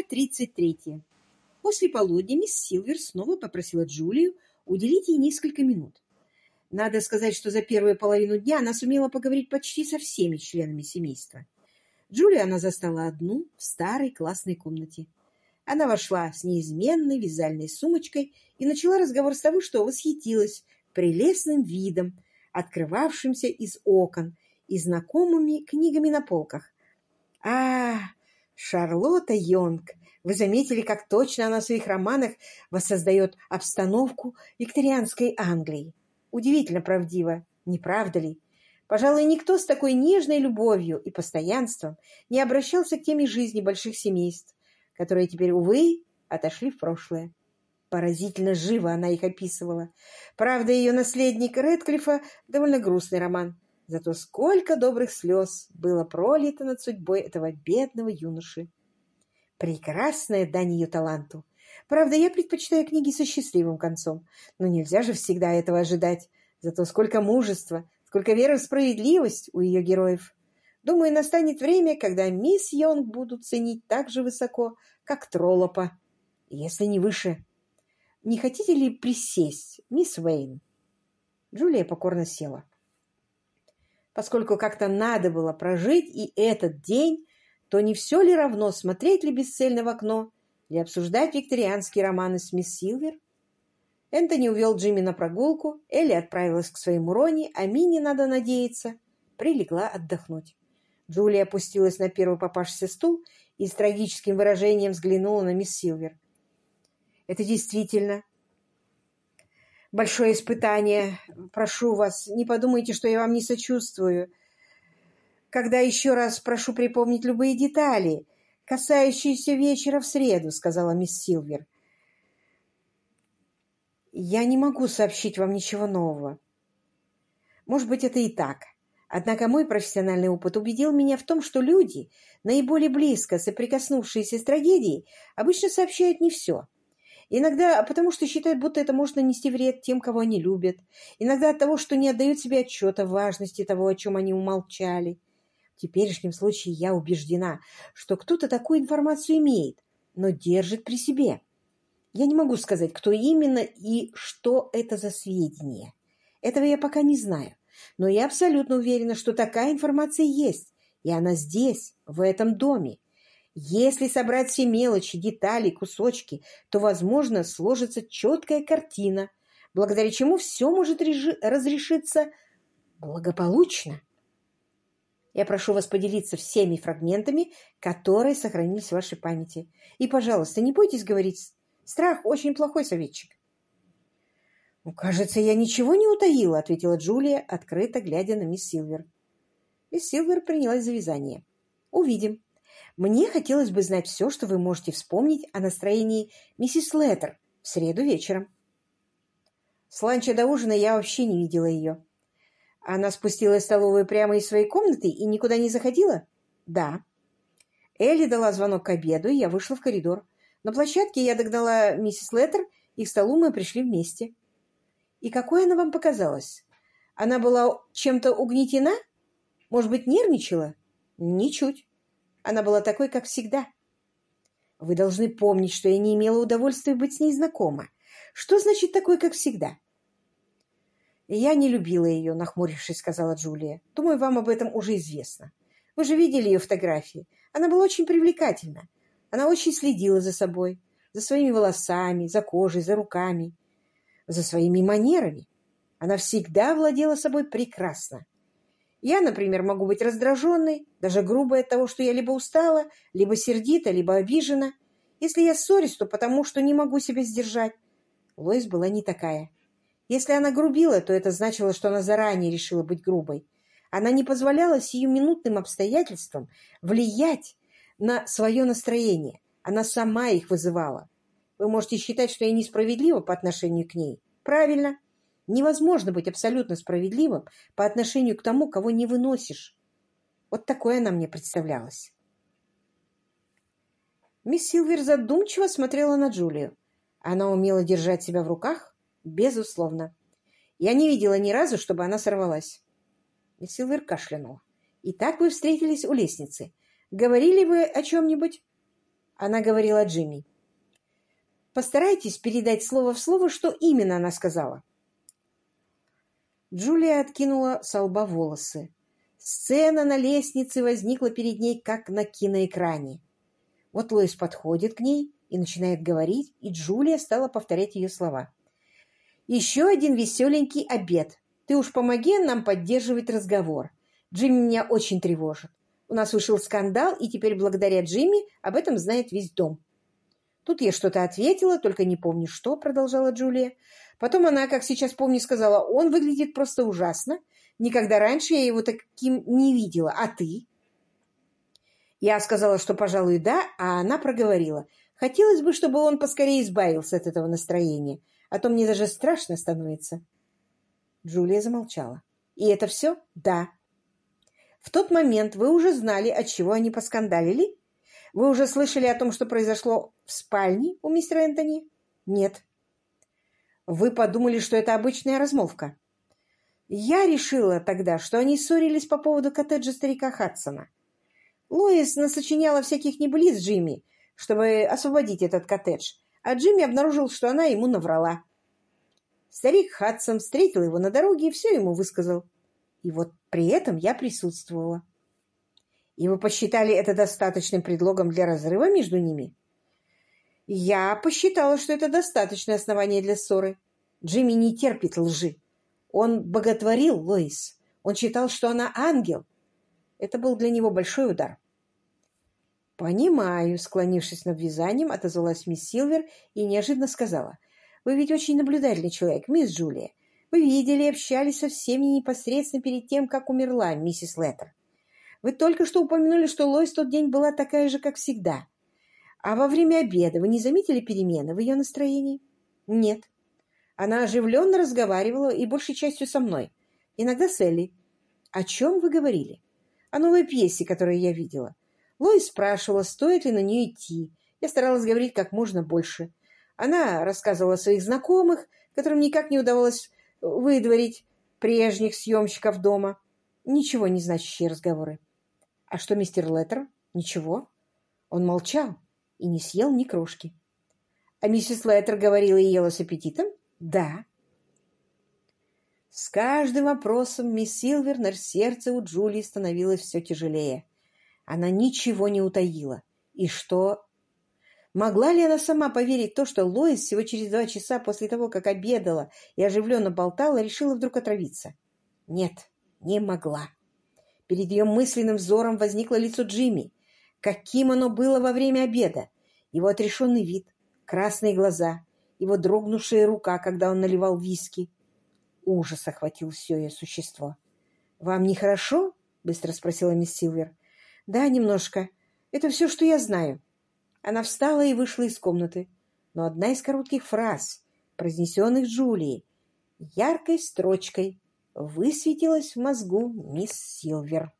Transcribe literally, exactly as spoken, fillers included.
тридцать три. После полудня мисс Силвер снова попросила Джулию уделить ей несколько минут. Надо сказать, что за первую половину дня она сумела поговорить почти со всеми членами семейства. Джулию она застала одну в старой классной комнате. Она вошла с неизменной вязальной сумочкой и начала разговор с того, что восхитилась прелестным видом, открывавшимся из окон и знакомыми книгами на полках. «А, Шарлотта Йонг! Вы заметили, как точно она в своих романах воссоздает обстановку викторианской Англии? Удивительно правдиво, не правда ли? Пожалуй, никто с такой нежной любовью и постоянством не обращался к теме жизни больших семейств, которые теперь, увы, отошли в прошлое. Поразительно живо она их описывала. Правда, ее наследник Рэдклиффа довольно грустный роман. Зато сколько добрых слез было пролито над судьбой этого бедного юноши. Прекрасная дань ее таланту. Правда, я предпочитаю книги со счастливым концом, но нельзя же всегда этого ожидать. Зато сколько мужества, сколько веры в справедливость у ее героев. Думаю, настанет время, когда мисс Йонг будут ценить так же высоко, как Троллопа, если не выше. Не хотите ли присесть, мисс Уэйн?» Джулия покорно села. Поскольку как-то надо было прожить и этот день, то не все ли равно, смотреть ли бесцельно в окно или обсуждать викторианские романы с мисс Силвер? Энтони увел Джимми на прогулку, Элли отправилась к своему Рони, а Минни, надо надеяться, прилегла отдохнуть. Джулия опустилась на первый попавшийся стул и с трагическим выражением взглянула на мисс Силвер. «Это действительно большое испытание. Прошу вас, не подумайте, что я вам не сочувствую. Когда еще раз прошу припомнить любые детали, касающиеся вечера в среду», — сказала мисс Силвер. «Я не могу сообщить вам ничего нового. Может быть, это и так. Однако мой профессиональный опыт убедил меня в том, что люди, наиболее близко соприкоснувшиеся с трагедией, обычно сообщают не все. Иногда потому, что считают, будто это может нанести вред тем, кого они любят. Иногда от того, что не отдают себе отчета в важности того, о чем они умолчали. В теперешнем случае я убеждена, что кто-то такую информацию имеет, но держит при себе. Я не могу сказать, кто именно и что это за сведения. Этого я пока не знаю. Но я абсолютно уверена, что такая информация есть, и она здесь, в этом доме. Если собрать все мелочи, детали, кусочки, то, возможно, сложится четкая картина, благодаря чему все может режи- разрешиться благополучно. Я прошу вас поделиться всеми фрагментами, которые сохранились в вашей памяти. И, пожалуйста, не бойтесь говорить. Страх — очень плохой советчик. «Ну, кажется, я ничего не утаила», — ответила Джулия, открыто глядя на мисс Силвер. Мисс Силвер принялась за вязание. «Увидим. Мне хотелось бы знать все, что вы можете вспомнить о настроении миссис Леттер в среду вечером». С ланча до ужина я вообще не видела ее. Она спустилась в столовую прямо из своей комнаты и никуда не заходила? Да. Элли дала звонок к обеду, и я вышла в коридор. На площадке я догнала миссис Леттер, и к столу мы пришли вместе. И какой она вам показалась? Она была чем-то угнетена? Может быть, нервничала? Ничуть. Она была такой, как всегда. Вы должны помнить, что я не имела удовольствия быть с ней знакома. Что значит такой, как всегда? Я не любила ее, нахмурившись, сказала Джулия. Думаю, вам об этом уже известно. Вы же видели ее фотографии. Она была очень привлекательна. Она очень следила за собой, за своими волосами, за кожей, за руками, за своими манерами. Она всегда владела собой прекрасно. Я, например, могу быть раздраженной, даже грубой от того, что я либо устала, либо сердита, либо обижена. Если я ссорюсь, то потому, что не могу себя сдержать. Лоис была не такая. Если она грубила, то это значило, что она заранее решила быть грубой. Она не позволяла сиюминутным обстоятельствам влиять на свое настроение. Она сама их вызывала. Вы можете считать, что я несправедлива по отношению к ней. Правильно. Невозможно быть абсолютно справедливым по отношению к тому, кого не выносишь. Вот такое она мне представлялась. Мисс Силвер задумчиво смотрела на Джулию. Она умела держать себя в руках? Безусловно. Я не видела ни разу, чтобы она сорвалась. Мисс Силвер кашлянула. Итак, вы встретились у лестницы. Говорили вы о чем-нибудь? Она говорила Джимми. Постарайтесь передать слово в слово, что именно она сказала. Джулия откинула со лба волосы. Сцена на лестнице возникла перед ней, как на киноэкране. Вот Лоис подходит к ней и начинает говорить, и Джулия стала повторять ее слова. «Еще один веселенький обед. Ты уж помоги нам поддерживать разговор. Джимми меня очень тревожит. У нас вышел скандал, и теперь благодаря Джимми об этом знает весь дом». Тут я что-то ответила, только не помню что, продолжала Джулия. Потом она, как сейчас помню, сказала, он выглядит просто ужасно. Никогда раньше я его таким не видела. А ты? Я сказала, что, пожалуй, да, а она проговорила. Хотелось бы, чтобы он поскорее избавился от этого настроения, а то мне даже страшно становится. Джулия замолчала. И это все? Да. В тот момент вы уже знали, от чего они поскандалили? Вы уже слышали о том, что произошло в спальне у мистера Энтони? Нет. Вы подумали, что это обычная размолвка? Я решила тогда, что они ссорились по поводу коттеджа старика Хадсона. Лоис насочиняла всяких небылиц Джимми, чтобы освободить этот коттедж, а Джимми обнаружил, что она ему наврала. Старик Хадсон встретил его на дороге и все ему высказал. И вот при этом я присутствовала. И вы посчитали это достаточным предлогом для разрыва между ними? Я посчитала, что это достаточное основание для ссоры. Джимми не терпит лжи. Он боготворил Лоис. Он считал, что она ангел. Это был для него большой удар. «Понимаю», — склонившись над вязанием, отозвалась мисс Силвер и неожиданно сказала. «Вы ведь очень наблюдательный человек, мисс Джулия. Вы видели и общались со всеми непосредственно перед тем, как умерла миссис Леттер. Вы только что упомянули, что Лоис в тот день была такая же, как всегда. А во время обеда вы не заметили перемены в ее настроении? Нет. Она оживленно разговаривала и большей частью со мной. Иногда с Элли. О чем вы говорили? О новой пьесе, которую я видела. Лоис спрашивала, стоит ли на нее идти. Я старалась говорить как можно больше. Она рассказывала о своих знакомых, которым никак не удавалось выдворить прежних съемщиков дома. Ничего не значащие разговоры. А что мистер Леттер? Ничего. Он молчал и не съел ни крошки. А миссис Леттер говорила и ела с аппетитом? Да. С каждым вопросом мисс Силвер на сердце у Джулии становилось все тяжелее. Она ничего не утаила. И что? Могла ли она сама поверить в то, что Лоис всего через два часа после того, как обедала и оживленно болтала, решила вдруг отравиться? Нет, не могла. Перед ее мысленным взором возникло лицо Джимми. Каким оно было во время обеда. Его отрешенный вид, красные глаза, его дрогнувшая рука, когда он наливал виски. Ужас охватил все ее существо. «Вам нехорошо?» — быстро спросила мисс Силвер. «Да, немножко. Это все, что я знаю». Она встала и вышла из комнаты. Но одна из коротких фраз, произнесенных Джулией, яркой строчкой высветилась в мозгу мисс Силвер.